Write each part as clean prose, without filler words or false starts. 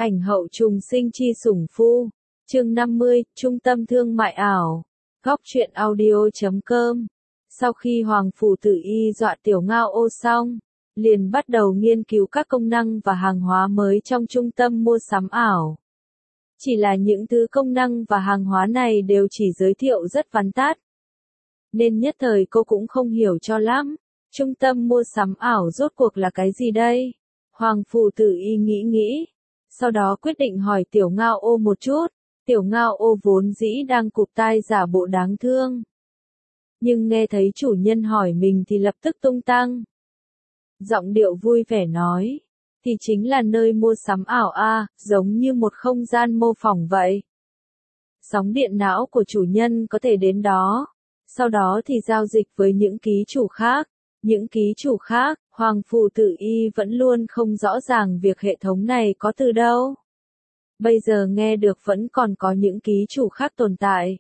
Ảnh hậu trùng sinh chi sủng phu. Chương 50, Trung tâm thương mại ảo. Góc truyện audio.com. Sau khi Hoàng Phủ Tử Y dọa Tiểu Ngao Ô xong, liền bắt đầu nghiên cứu các công năng và hàng hóa mới trong trung tâm mua sắm ảo. Chỉ là những thứ công năng và hàng hóa này đều chỉ giới thiệu rất vắn tắt, nên nhất thời cô cũng không hiểu cho lắm. Trung tâm mua sắm ảo rốt cuộc là cái gì đây? Hoàng Phủ Tử Y nghĩ, sau đó quyết định hỏi Tiểu Ngao Ô một chút. Tiểu Ngao Ô vốn dĩ đang cụp tai giả bộ đáng thương, nhưng nghe thấy chủ nhân hỏi mình thì lập tức tung tăng. Giọng điệu vui vẻ nói, thì chính là nơi mua sắm ảo a, giống như một không gian mô phỏng vậy. Sóng điện não của chủ nhân có thể đến đó, sau đó thì giao dịch với những ký chủ khác. Những ký chủ khác, Hoàng Phủ Tử Y vẫn luôn không rõ ràng việc hệ thống này có từ đâu. Bây giờ nghe được vẫn còn có những ký chủ khác tồn tại.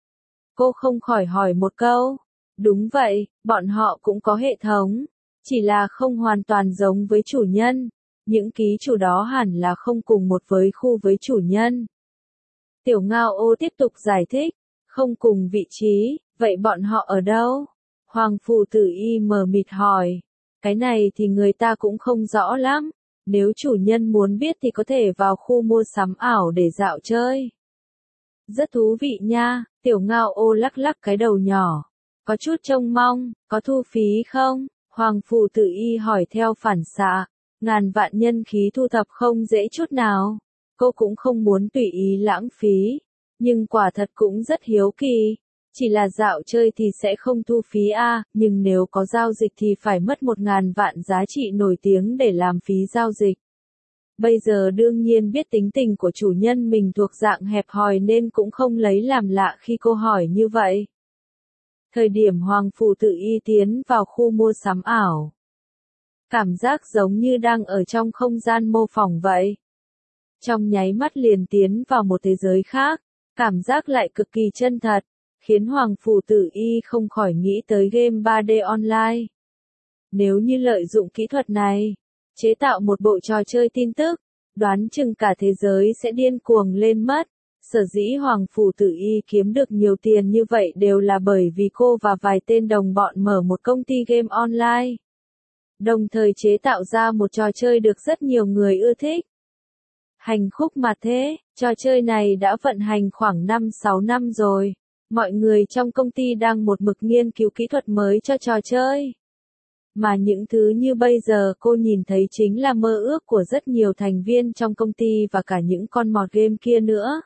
Cô không khỏi hỏi một câu. Đúng vậy, bọn họ cũng có hệ thống, chỉ là không hoàn toàn giống với chủ nhân. Những ký chủ đó hẳn là không cùng một với khu với chủ nhân. Tiểu Ngao Ô tiếp tục giải thích, không cùng vị trí, vậy bọn họ ở đâu? Hoàng Phủ Tử Y mờ mịt hỏi, cái này thì người ta cũng không rõ lắm. Nếu chủ nhân muốn biết thì có thể vào khu mua sắm ảo để dạo chơi. Rất thú vị nha, Tiểu Ngao Ô lắc lắc cái đầu nhỏ. Có chút trông mong, có thu phí không? Hoàng Phủ Tử Y hỏi theo phản xạ. Ngàn vạn nhân khí thu thập không dễ chút nào. Cô cũng không muốn tùy ý lãng phí, nhưng quả thật cũng rất hiếu kỳ. Chỉ là dạo chơi thì sẽ không thu phí a, nhưng nếu có giao dịch thì phải mất 1.000 vạn giá trị nổi tiếng để làm phí giao dịch. Bây giờ đương nhiên biết tính tình của chủ nhân mình thuộc dạng hẹp hòi nên cũng không lấy làm lạ khi cô hỏi như vậy. Thời điểm Hoàng Phủ Tử Y tiến vào khu mua sắm ảo, cảm giác giống như đang ở trong không gian mô phỏng vậy. Trong nháy mắt liền tiến vào một thế giới khác, cảm giác lại cực kỳ chân thật, khiến Hoàng Phủ Tử Y không khỏi nghĩ tới game 3D online. Nếu như lợi dụng kỹ thuật này, chế tạo một bộ trò chơi tin tức, đoán chừng cả thế giới sẽ điên cuồng lên mất. Sở dĩ Hoàng Phủ Tử Y kiếm được nhiều tiền như vậy đều là bởi vì cô và vài tên đồng bọn mở một công ty game online, đồng thời chế tạo ra một trò chơi được rất nhiều người ưa thích. Hành khúc mà thế, trò chơi này đã vận hành khoảng 5-6 năm rồi. Mọi người trong công ty đang một mực nghiên cứu kỹ thuật mới cho trò chơi. Mà những thứ như bây giờ cô nhìn thấy chính là mơ ước của rất nhiều thành viên trong công ty và cả những con mọt game kia nữa.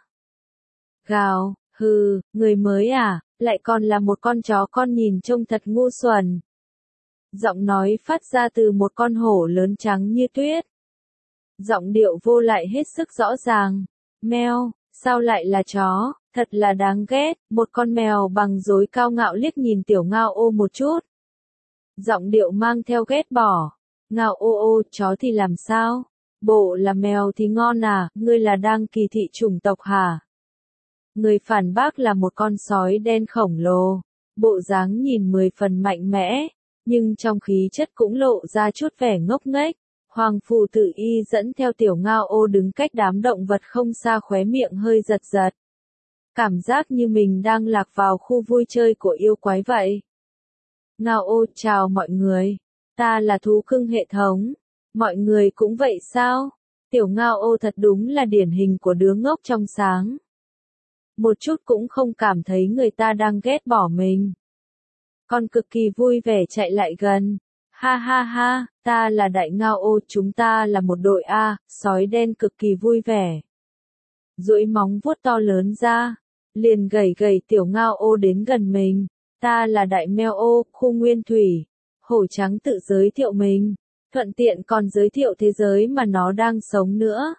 Gào, hừ, người mới à, lại còn là một con chó con nhìn trông thật ngu xuẩn. Giọng nói phát ra từ một con hổ lớn trắng như tuyết. Giọng điệu vô lại hết sức rõ ràng. Meo, sao lại là chó, thật là đáng ghét. Một con mèo bằng rối cao ngạo liếc nhìn Tiểu Ngao Ô một chút. Giọng điệu mang theo ghét bỏ. Ngao Ô ô, chó thì làm sao? Bộ là mèo thì ngon à, ngươi là đang kỳ thị chủng tộc hả? Người phản bác là một con sói đen khổng lồ. Bộ dáng nhìn 10 phần mạnh mẽ, nhưng trong khí chất cũng lộ ra chút vẻ ngốc nghếch. Hoàng Phủ Tử Y dẫn theo Tiểu Ngao Ô đứng cách đám động vật không xa, khóe miệng hơi giật giật. Cảm giác như mình đang lạc vào khu vui chơi của yêu quái vậy. Ngao Ô, chào mọi người. Ta là thú cưng hệ thống. Mọi người cũng vậy sao? Tiểu Ngao Ô thật đúng là điển hình của đứa ngốc trong sáng. Một chút cũng không cảm thấy người ta đang ghét bỏ mình. Con cực kỳ vui vẻ chạy lại gần. Ha ha ha, ta là Đại Ngao Ô, chúng ta là một đội A, sói đen cực kỳ vui vẻ. Duỗi móng vuốt to lớn ra, liền gẩy Tiểu Ngao Ô đến gần mình. Ta là Đại Meo Ô, khu nguyên thủy. Hổ trắng tự giới thiệu mình, thuận tiện còn giới thiệu thế giới mà nó đang sống nữa.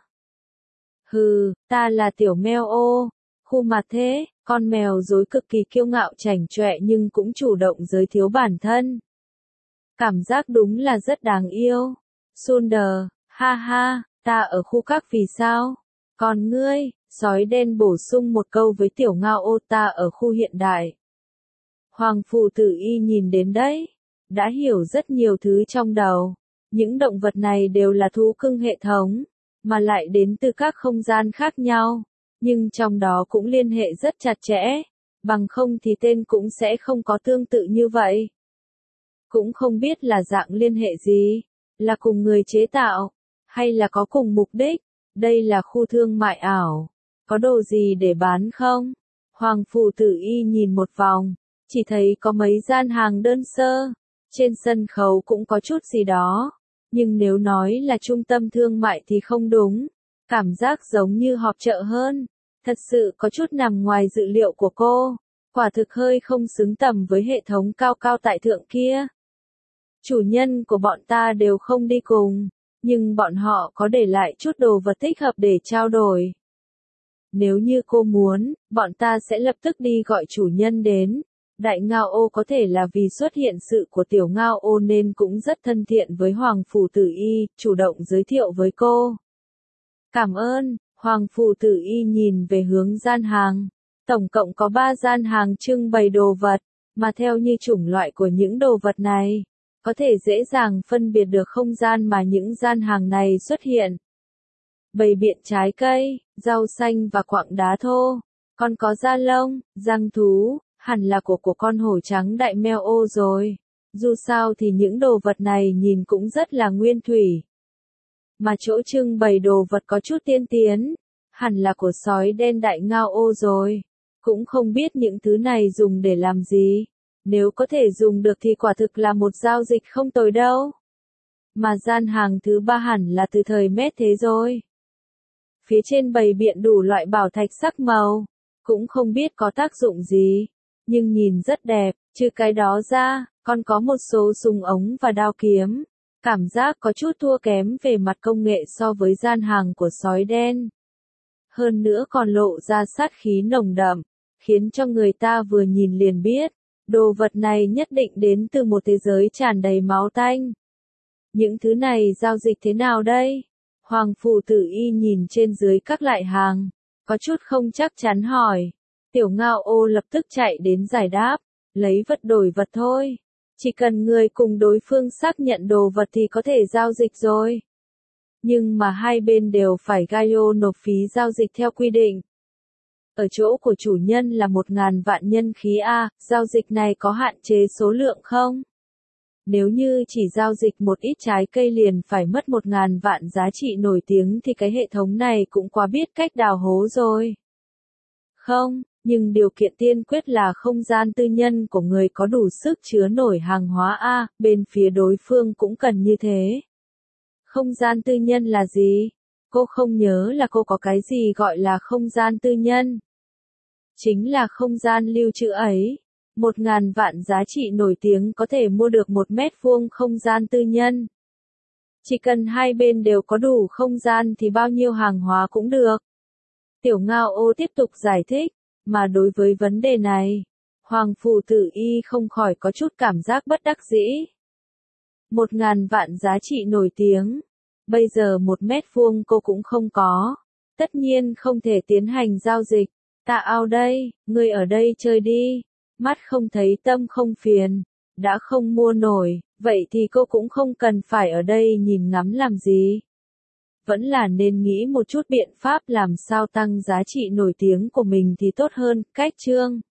Hừ, ta là Tiểu Meo Ô, khu mà thế. Con mèo rối cực kỳ kiêu ngạo chảnh chọe nhưng cũng chủ động giới thiệu bản thân. Cảm giác đúng là rất đáng yêu. Sunder, ha ha, ta ở khu các vì sao? Còn ngươi, sói đen bổ sung một câu với Tiểu Ngao Ô, ta ở khu hiện đại. Hoàng Phủ Tử Y nhìn đến đấy, đã hiểu rất nhiều thứ trong đầu. Những động vật này đều là thú cưng hệ thống. mà lại đến từ các không gian khác nhau, nhưng trong đó cũng liên hệ rất chặt chẽ, bằng không thì tên cũng sẽ không có tương tự như vậy. Cũng không biết là dạng liên hệ gì, là cùng người chế tạo, hay là có cùng mục đích. Đây là khu thương mại ảo, có đồ gì để bán không? Hoàng Phủ Tử Y nhìn một vòng, chỉ thấy có mấy gian hàng đơn sơ, trên sân khấu cũng có chút gì đó, nhưng nếu nói là trung tâm thương mại thì không đúng, cảm giác giống như họp chợ hơn, thật sự có chút nằm ngoài dự liệu của cô, quả thực hơi không xứng tầm với hệ thống cao cao tại thượng kia. Chủ nhân của bọn ta đều không đi cùng, nhưng bọn họ có để lại chút đồ vật thích hợp để trao đổi. Nếu như cô muốn, bọn ta sẽ lập tức đi gọi chủ nhân đến. Đại Ngao Ô có thể là vì xuất hiện sự của Tiểu Ngao Ô nên cũng rất thân thiện với Hoàng Phủ Tử Y, chủ động giới thiệu với cô. Cảm ơn, Hoàng Phủ Tử Y nhìn về hướng gian hàng. Tổng cộng có 3 gian hàng trưng bày đồ vật, mà theo như chủng loại của những đồ vật này, có thể dễ dàng phân biệt được không gian mà những gian hàng này xuất hiện. Bày biện trái cây, rau xanh và quặng đá thô, còn có da lông, răng thú, hẳn là của con hổ trắng đại meo ô rồi. Dù sao thì những đồ vật này nhìn cũng rất là nguyên thủy. Mà chỗ trưng bày đồ vật có chút tiên tiến, hẳn là của sói đen đại ngao ô rồi. Cũng không biết những thứ này dùng để làm gì. Nếu có thể dùng được thì quả thực là một giao dịch không tồi đâu. Mà gian hàng thứ 3 hẳn là từ thời Mét Thế rồi. Phía trên bày biện đủ loại bảo thạch sắc màu, cũng không biết có tác dụng gì, nhưng nhìn rất đẹp, trừ cái đó ra, còn có một số súng ống và đao kiếm, cảm giác có chút thua kém về mặt công nghệ so với gian hàng của sói đen. Hơn nữa còn lộ ra sát khí nồng đậm, khiến cho người ta vừa nhìn liền biết, đồ vật này nhất định đến từ một thế giới tràn đầy máu tanh. Những thứ này giao dịch thế nào đây? Hoàng Phủ Tử Y nhìn trên dưới các loại hàng, có chút không chắc chắn hỏi. Tiểu Ngao Ô lập tức chạy đến giải đáp, lấy vật đổi vật thôi. Chỉ cần người cùng đối phương xác nhận đồ vật thì có thể giao dịch rồi. Nhưng mà hai bên đều phải Gaio nộp phí giao dịch theo quy định. Ở chỗ của chủ nhân là 1.000 vạn nhân khí A, giao dịch này có hạn chế số lượng không? Nếu như chỉ giao dịch một ít trái cây liền phải mất 1.000 vạn giá trị nổi tiếng thì cái hệ thống này cũng quá biết cách đào hố rồi. Không, nhưng điều kiện tiên quyết là không gian tư nhân của người có đủ sức chứa nổi hàng hóa A, bên phía đối phương cũng cần như thế. Không gian tư nhân là gì? Cô không nhớ là cô có cái gì gọi là không gian tư nhân. Chính là không gian lưu trữ ấy. 1.000 vạn giá trị nổi tiếng có thể mua được 1 mét vuông không gian tư nhân. Chỉ cần hai bên đều có đủ không gian thì bao nhiêu hàng hóa cũng được. Tiểu Ngao Ô tiếp tục giải thích, mà đối với vấn đề này, Hoàng Phủ Tử Y không khỏi có chút cảm giác bất đắc dĩ. 1.000 vạn giá trị nổi tiếng, bây giờ 1 mét vuông cô cũng không có, tất nhiên không thể tiến hành giao dịch. Tạ Ao đây, ngươi ở đây chơi đi. Mắt không thấy tâm không phiền, đã không mua nổi, vậy thì cô cũng không cần phải ở đây nhìn ngắm làm gì. Vẫn là nên nghĩ một chút biện pháp làm sao tăng giá trị nổi tiếng của mình thì tốt hơn. Cách chương